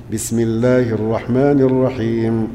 بسم الله الرحمن الرحيم.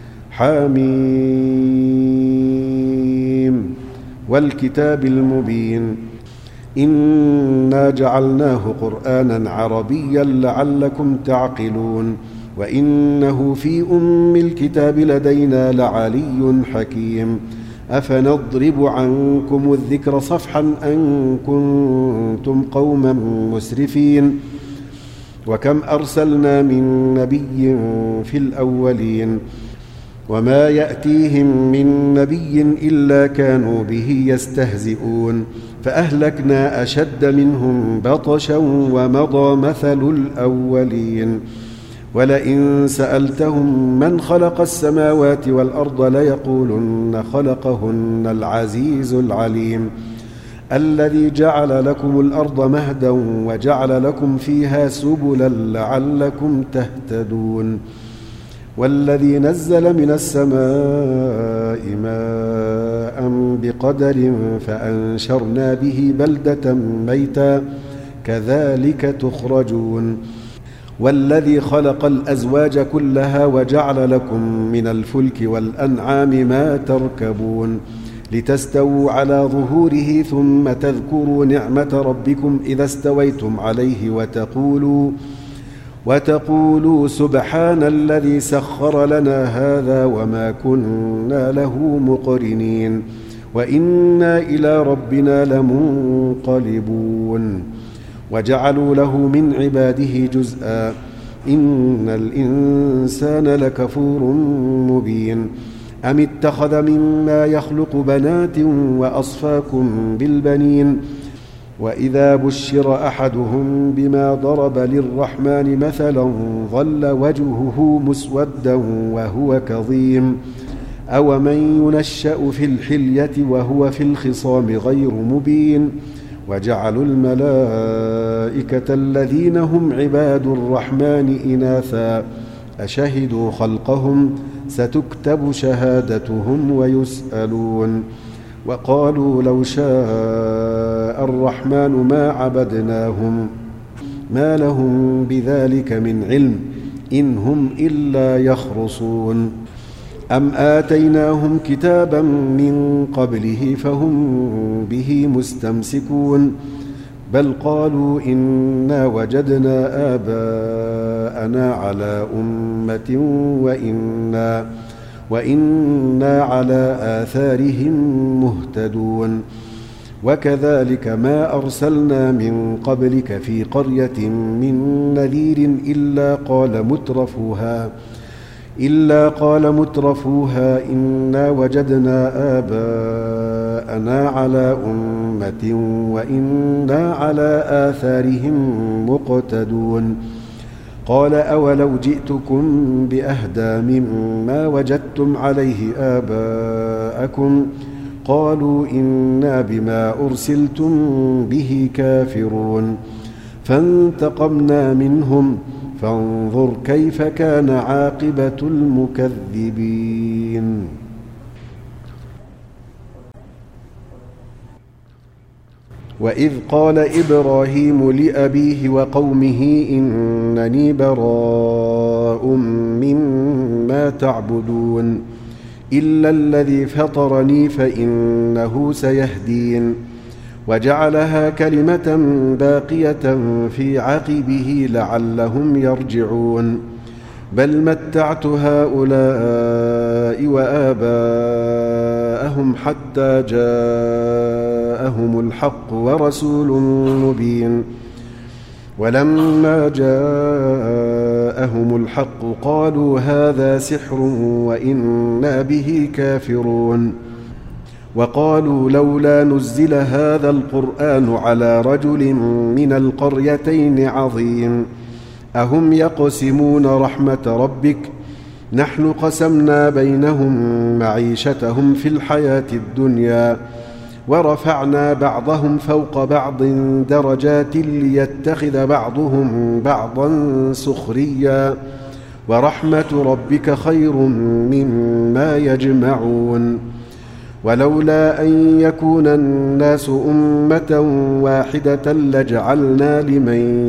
حميم والكتاب المبين إنا جعلناه قرآنا عربيا لعلكم تعقلون وإنه في أم الكتاب لدينا لعلي حكيم. أفنضرب عنكم الذكر صفحا أن كنتم قوما مسرفين وكم أرسلنا من نبي في الأولين وما يأتيهم من نبي إلا كانوا به يستهزئون فأهلكنا أشد منهم بطشا ومضى مثل الأولين. ولئن سألتهم من خلق السماوات والأرض ليقولن خلقهن العزيز العليم الذي جعل لكم الأرض مهدا وجعل لكم فيها سبلا لعلكم تهتدون والذي نزل من السماء ماء بقدر فأنشرنا به بلدة ميتا كذلك تخرجون والذي خلق الأزواج كلها وجعل لكم من الفلك والأنعام ما تركبون لتستووا على ظهوره ثم تذكروا نعمة ربكم إذا استويتم عليه وتقولوا سبحان الذي سخر لنا هذا وما كنا له مقرنين وإنا إلى ربنا لمنقلبون. وجعلوا له من عباده جزءا إن الإنسان لكفور مبين. أم اتخذ مما يخلق بنات وأصفاكم بالبنين وإذا بشر أحدهم بما ضرب للرحمن مثلا ظل وجهه مسودا وهو كظيم أومن ينشأ في الحلية وهو في الخصام غير مبين. وجعلوا الملائكة الذين هم عباد الرحمن إناثا أشهدوا خلقهم ستكتب شهادتهم ويسألون. وقالوا لو شاء الرحمن ما عبدناهم ما لهم بذلك من علم إن هم إلا يخرصون. أم آتيناهم كتابا من قبله فهم به مستمسكون بل قالوا إنا وجدنا آباءنا على أمة وإنا على آثارهم مهتدون. وكذلك ما أرسلنا من قبلك في قرية من نذير إلا قال مترفوها إنا وجدنا آباءنا على أمة وإنا على آثارهم مقتدون. قال أولو جئتكم بأهدى مما وجدتم عليه آباءكم قالوا إنا بما أرسلتم به كافرون فانتقمنا منهم فانظر كيف كان عاقبة المكذبين. وإذ قال إبراهيم لأبيه وقومه إنني براء مما تعبدون إلا الذي فطرني فإنه سيهدين. وجعلها كلمة باقية في عقبه لعلهم يرجعون بل متعت هؤلاء وآباءهم حتى جاءهم الحق ورسول مبين. ولما جاءهم الحق قالوا هذا سحر وإنا به كافرون. وقالوا لولا نزل هذا القرآن على رجل من القريتين عظيم أهم يقسمون رحمة ربك نحن قسمنا بينهم معيشتهم في الحياة الدنيا ورفعنا بعضهم فوق بعض درجات ليتخذ بعضهم بعضا سخريا ورحمة ربك خير مما يجمعون. ولولا أن يكون الناس أمة واحدة لجعلنا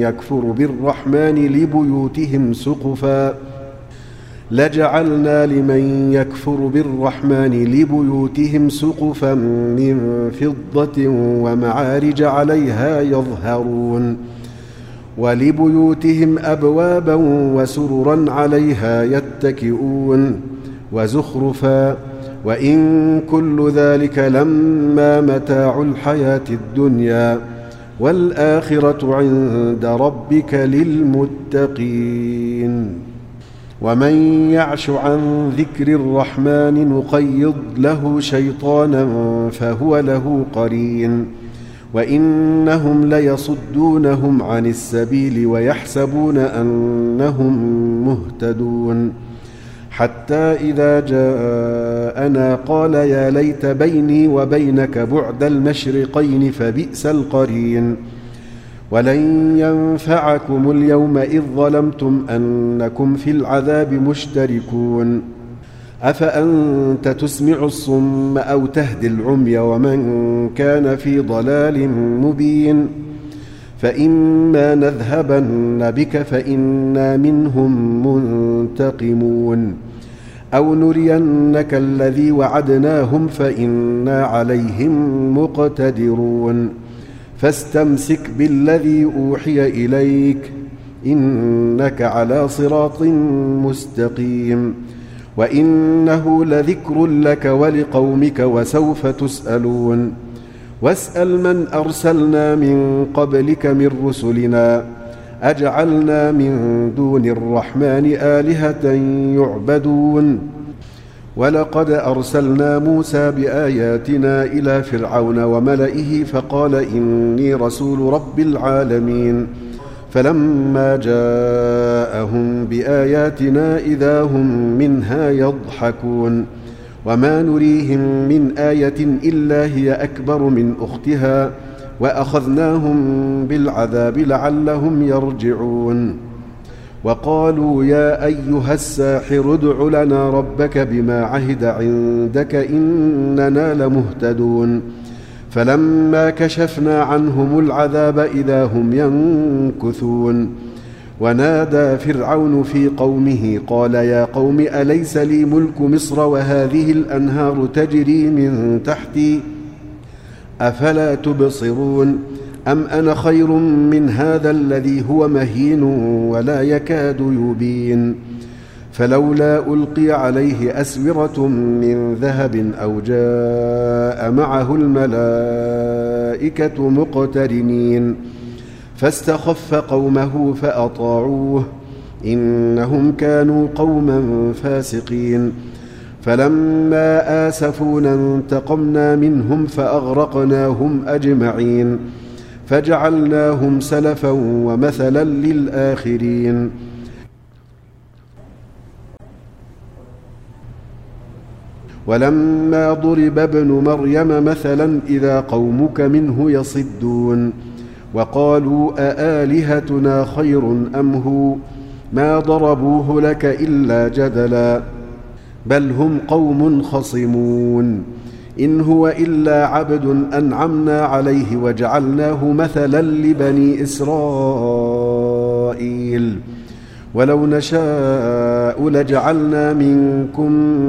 لمن يكفر بالرحمن لبيوتهم سقفا من فضة ومعارج عليها يظهرون ولبيوتهم أبوابا وسررا عليها يتكئون وزخرفا وإن كل ذلك لما متاع الحياة الدنيا والآخرة عند ربك للمتقين. ومن يعش عن ذكر الرحمن نقيض له شيطانا فهو له قرين وإنهم ليصدونهم عن السبيل ويحسبون أنهم مهتدون حتى إذا جاءنا قال يا ليت بيني وبينك بعد المشرقين فبئس القرين. ولن ينفعكم اليوم إذ ظلمتم أنكم في العذاب مشتركون أفأنت تسمع الصم أو تهدي العمي ومن كان في ضلال مبين فإما نذهبن بك فإنا منهم منتقمون أو نرينك الذي وعدناهم فإنا عليهم مقتدرون فاستمسك بالذي أوحي إليك إنك على صراط مستقيم وإنه لذكر لك ولقومك وسوف تسألون. واسأل من أرسلنا من قبلك من رسلنا أجعلنا من دون الرحمن آلهة يعبدون ولقد أرسلنا موسى بآياتنا إلى فرعون وملئه فقال إني رسول رب العالمين فلما جاءهم بآياتنا إذا هم منها يضحكون وما نريهم من آية إلا هي أكبر من أختها وأخذناهم بالعذاب لعلهم يرجعون. وقالوا يا أيها الساحر ادع لنا ربك بما عهد عندك إننا لمهتدون فلما كشفنا عنهم العذاب إذا هم ينكثون. ونادى فرعون في قومه قال يا قوم أليس لي ملك مصر وهذه الأنهار تجري من تحتي أفلا تبصرون أم أنا خير من هذا الذي هو مهين ولا يكاد يبين فلولا ألقي عليه أسورة من ذهب أو جاء معه الملائكة مقترنين فاستخف قومه فأطاعوه إنهم كانوا قوما فاسقين فلما آسفونا انتقمنا منهم فأغرقناهم أجمعين فجعلناهم سلفا ومثلا للآخرين. ولما ضرب ابن مريم مثلا إذا قومك منه يصدون وقالوا أآلهتنا خير أم هو ما ضربوه لك إلا جدلا بل هم قوم خصمون إن هو إلا عبد أنعمنا عليه وجعلناه مثلا لبني إسرائيل ولو نشاء لجعلنا منكم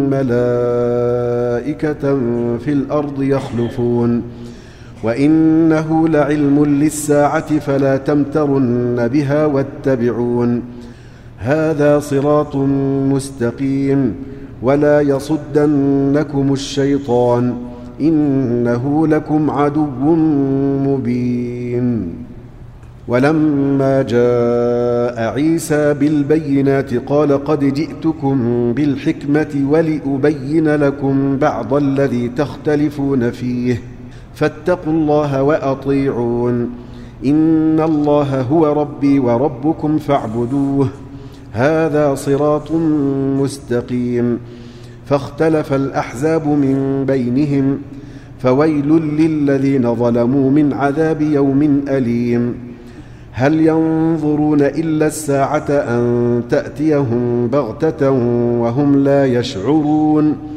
ملائكة في الأرض يخلفون وإنه لعلم للساعة فلا تمترن بها واتبعون هذا صراط مستقيم ولا يصدنكم الشيطان إنه لكم عدو مبين. ولما جاء عيسى بالبينات قال قد جئتكم بالحكمة ولأبين لكم بعض الذي تختلفون فيه فاتقوا الله وأطيعون إن الله هو ربي وربكم فاعبدوه هذا صراط مستقيم. فاختلف الأحزاب من بينهم فويل للذين ظلموا من عذاب يوم أليم. هل ينظرون إلا الساعة أن تأتيهم بغتة وهم لا يشعرون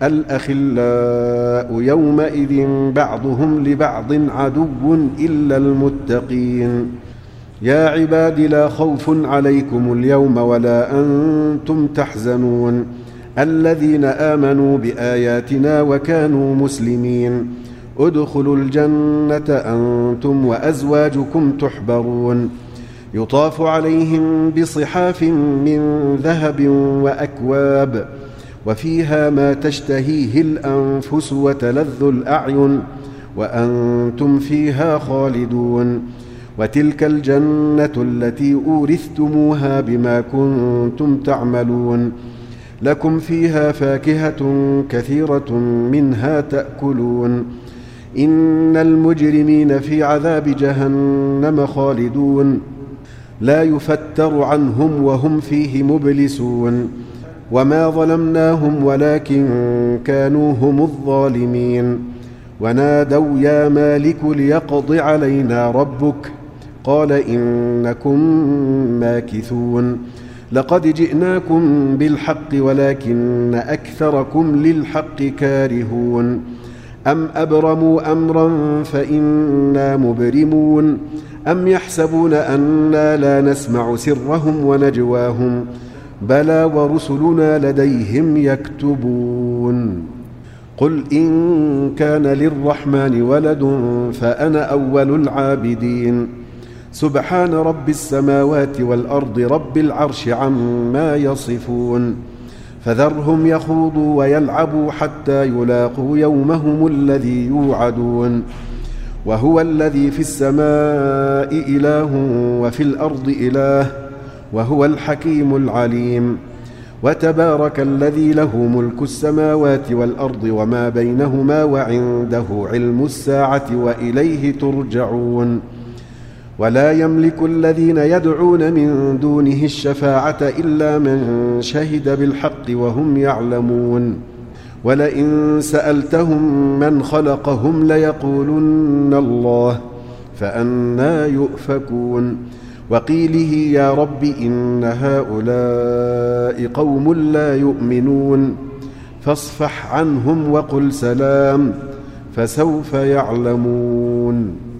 الأخلاء يومئذ بعضهم لبعض عدو إلا المتقين يا عباد لا خوف عليكم اليوم ولا أنتم تحزنون الذين آمنوا بآياتنا وكانوا مسلمين ادخلوا الجنة أنتم وأزواجكم تحبرون يطاف عليهم بصحاف من ذهب وأكواب وفيها ما تشتهيه الأنفس وتلذ الأعين وأنتم فيها خالدون وتلك الجنة التي أورثتموها بما كنتم تعملون لكم فيها فاكهة كثيرة منها تأكلون إن المجرمين في عذاب جهنم خالدون لا يفتر عنهم وهم فيه مبلسون وما ظلمناهم ولكن كانوا هم الظالمين ونادوا يا مالك ليقض علينا ربك قال إنكم ماكثون لقد جئناكم بالحق ولكن أكثركم للحق كارهون أم أبرموا أمرا فإنا مبرمون أم يحسبون أنا لا نسمع سرهم ونجواهم بلى ورسلنا لديهم يكتبون قل إن كان للرحمن ولد فأنا أول العابدين سبحان رب السماوات والأرض رب العرش عما يصفون فذرهم يخوضوا ويلعبوا حتى يلاقوا يومهم الذي يوعدون وهو الذي في السماء إله وفي الأرض إله وهو الحكيم العليم وتبارك الذي له ملك السماوات والأرض وما بينهما وعنده علم الساعة وإليه ترجعون ولا يملك الذين يدعون من دونه الشفاعة إلا من شهد بالحق وهم يعلمون ولئن سألتهم من خلقهم ليقولن الله فأنى يؤفكون وقيله يا رب إن هؤلاء قوم لا يؤمنون فاصفح عنهم وقل سلام فسوف يعلمون.